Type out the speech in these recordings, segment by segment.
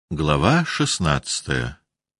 Глава 16.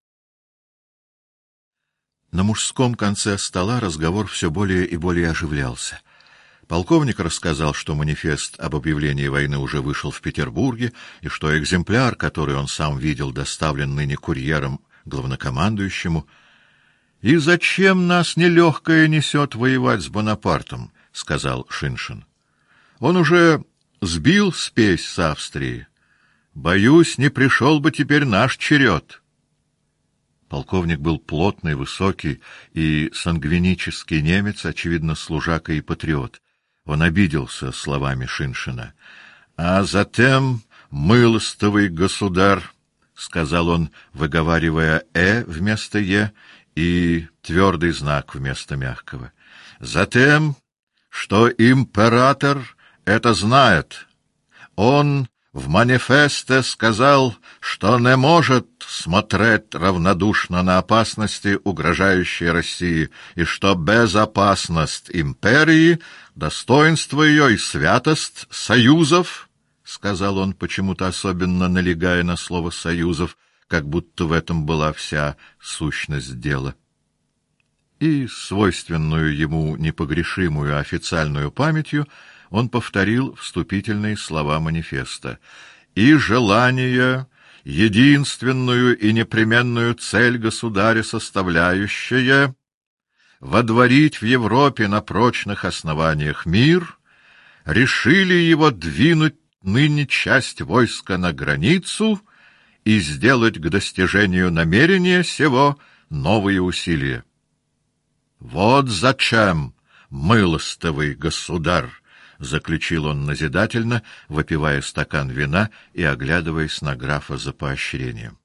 На мужском конце стола разговор все более и более оживлялся. Полковник рассказал, что манифест об объявлении войны уже вышел в Петербурге, и что экземпляр, который он сам видел, доставлен ныне курьером главнокомандующему. «И зачем нас нелегкое несет воевать с Бонапартом?» — сказал Шиншин. «Он уже сбил спесь с Австрии. Боюсь, не пришел бы теперь наш черед». Полковник был плотный, высокий и сангвинический немец, очевидно, служака и патриот. Он обиделся словами Шиншина. «А затем, милостивый государь, — сказал он, выговаривая вместо «е» и твердый знак вместо мягкого, — затем, что император это знает. Он в манифесте сказал, что не может смотреть равнодушно на опасности, угрожающие России, и что безопасность империи, достоинство ее и святость союзов, — сказал он, почему-то особенно налегая на слово «союзов», как будто в этом была вся сущность дела. И свойственную ему непогрешимую официальную памятью он повторил вступительные слова манифеста. «И желание, единственную и непременную цель государя составляющее, водворить в Европе на прочных основаниях мир, решили его двинуть ныне часть войска на границу и сделать к достижению намерения сего новые усилия. Вот зачем, милостивый государь, — заключил он назидательно, выпивая стакан вина и оглядываясь на графа за поощрением.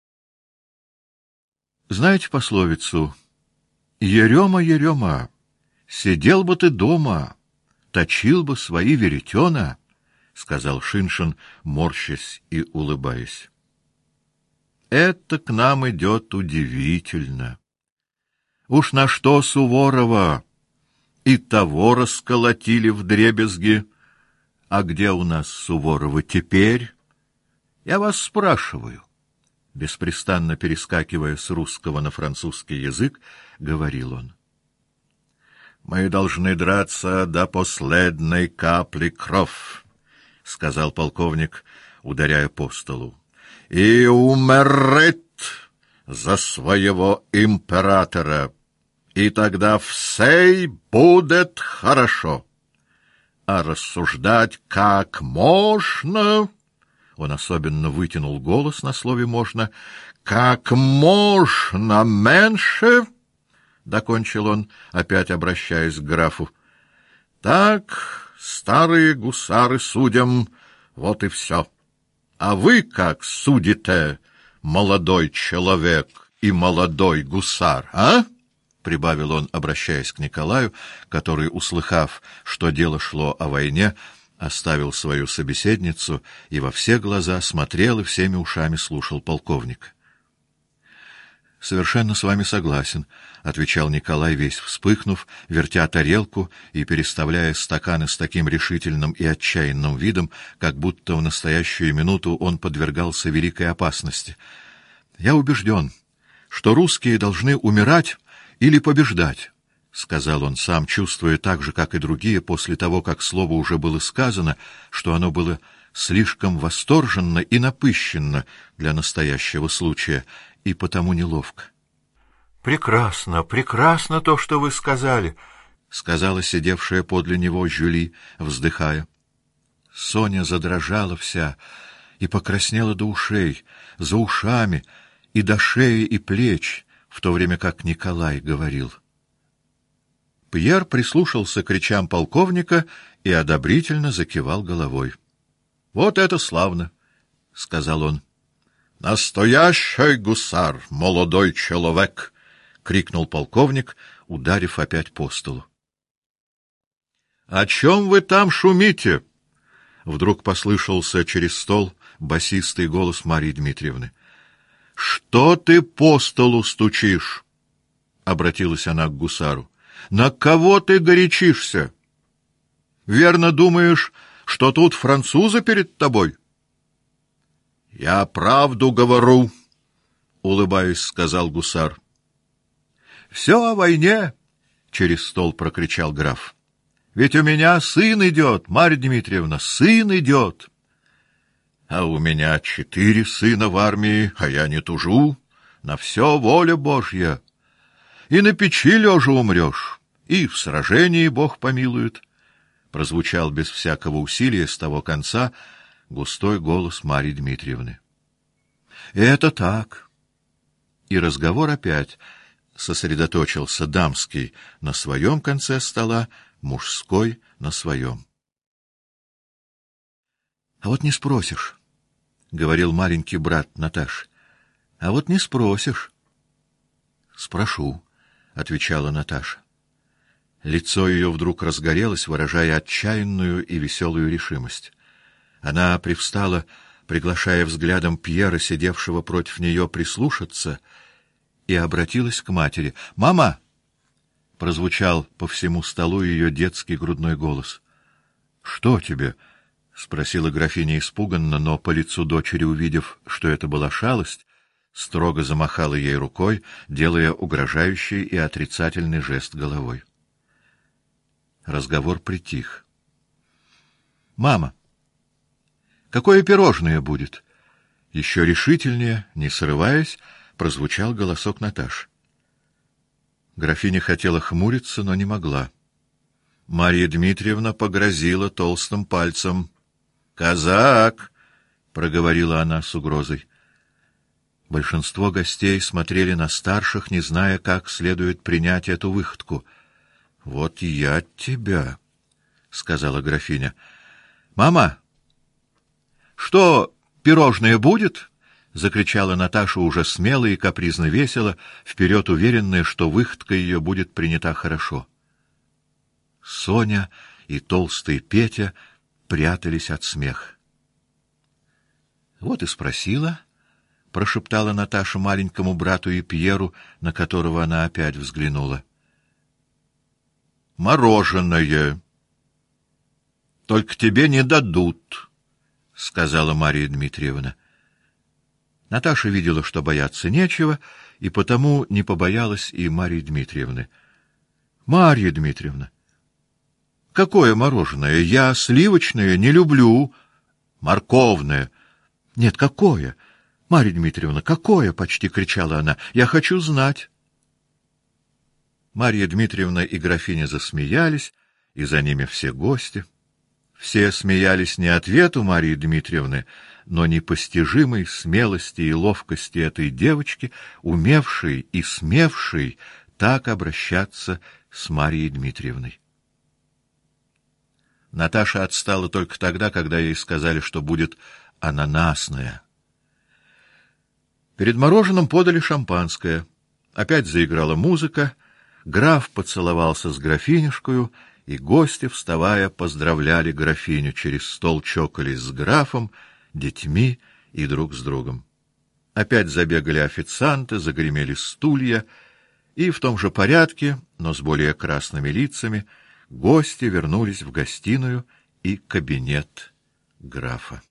Знаете пословицу: «Ерема, Ерема, сидел бы ты дома, точил бы свои веретена», — сказал Шиншин, морщась и улыбаясь. «Это к нам идет удивительно. Уж на что Суворова и того расколотили вдребезги. А где у нас Суворова теперь? Я вас спрашиваю». Беспрестанно перескакивая с русского на французский язык, говорил он. «Мы должны драться до последней капли кровь», — сказал полковник, ударяя по столу, — «и умереть за своего императора. И тогда всей будет хорошо. А рассуждать как можно, он особенно вытянул голос на слове «можно», как можно меньше, докончил он, опять обращаясь к графу. Так, старые гусары судим, вот и все. А вы как судите, молодой человек и молодой гусар, а? — прибавил он, обращаясь к Николаю, который, услыхав, что дело шло о войне, оставил свою собеседницу и во все глаза смотрел и всеми ушами слушал полковника. — Совершенно с вами согласен, — отвечал Николай, весь вспыхнув, вертя тарелку и переставляя стаканы с таким решительным и отчаянным видом, как будто в настоящую минуту он подвергался великой опасности. — Я убежден, что русские должны умирать или побеждать, — сказал он сам, чувствуя так же, как и другие, после того, как слово уже было сказано, что оно было слишком восторженно и напыщенно для настоящего случая, и потому неловко. — Прекрасно, прекрасно то, что вы сказали, — сказала сидевшая подле него Жюли, вздыхая. Соня задрожала вся и покраснела до ушей, за ушами и до шеи и плеч, в то время как Николай говорил. Пьер прислушался к речам полковника и одобрительно закивал головой. — Вот это славно! — сказал он. — Настоящий гусар, молодой человек! — крикнул полковник, ударив опять по столу. — О чем вы там шумите? — вдруг послышался через стол басистый голос Марьи Дмитриевны. — Что ты по столу стучишь? — обратилась она к гусару. — На кого ты горячишься? Верно думаешь, что тут французы перед тобой? — Я правду говорю, — улыбаясь, сказал гусар. — Все о войне, — через стол прокричал граф. — Ведь у меня сын идет, Марья Дмитриевна, сын идет. — А у меня 4 сына в армии, а я не тужу. На все воля Божья. И на печи лежа умрешь, и в сражении Бог помилует. Прозвучал без всякого усилия с того конца густой голос Марьи Дмитриевны. — Это так. И разговор опять сосредоточился дамский на своем конце стола, мужской на своем. — А вот не спросишь, — говорил маленький брат Наташи. — А вот не спросишь. — Спрошу, — отвечала Наташа. Лицо ее вдруг разгорелось, выражая отчаянную и веселую решимость. Она привстала, приглашая взглядом Пьера, сидевшего против нее, прислушаться, и обратилась к матери. — Мама! — прозвучал по всему столу ее детский грудной голос. — Что тебе? — спросила графиня испуганно, но по лицу дочери, увидев, что это была шалость, строго замахала ей рукой, делая угрожающий и отрицательный жест головой. Разговор притих. — Мама, какое пирожное будет? Еще решительнее, не срываясь, прозвучал голосок Наташи. Графиня хотела хмуриться, но не могла. Марья Дмитриевна погрозила толстым пальцем. — Казак! — проговорила она с угрозой. Большинство гостей смотрели на старших, не зная, как следует принять эту выходку. — Вот я тебя, — сказала графиня. — Мама, что, пирожное будет? — закричала Наташа уже смело и капризно весело, вперед уверенная, что выходка ее будет принята хорошо. Соня и толстый Петя прятались от смеха. — Вот и спросила, — прошептала Наташа маленькому брату и Пьеру, на которого она опять взглянула. — Мороженое. — Только тебе не дадут, — сказала Марья Дмитриевна. Наташа видела, что бояться нечего, и потому не побоялась и Марьи Дмитриевны. — Марья Дмитриевна, какое мороженое? Я сливочное не люблю. Морковное. — Нет, какое? Марья Дмитриевна, какое? — почти кричала она. — Я хочу знать. Марья Дмитриевна и графиня засмеялись, и за ними все гости. Все смеялись не ответу Марьи Дмитриевны, но непостижимой смелости и ловкости этой девочки, умевшей и смевшей так обращаться с Марьей Дмитриевной. Наташа отстала только тогда, когда ей сказали, что будет ананасная. Перед мороженым подали шампанское. Опять заиграла музыка, граф поцеловался с графинюшкою, и гости, вставая, поздравляли графиню, через стол чокались с графом, детьми и друг с другом. Опять забегали официанты, загремели стулья, и в том же порядке, но с более красными лицами, гости вернулись в гостиную и кабинет графа.